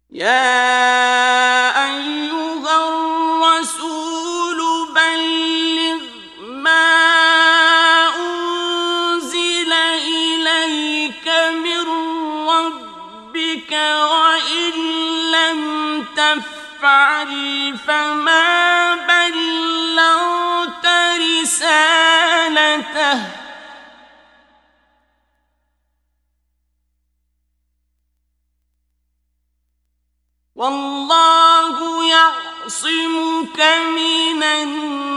يا أيها الرسول بلغ ما أنزل إليك من ربك وإن لم تفعل فما بلغت رسالته والله يعصمك من الناس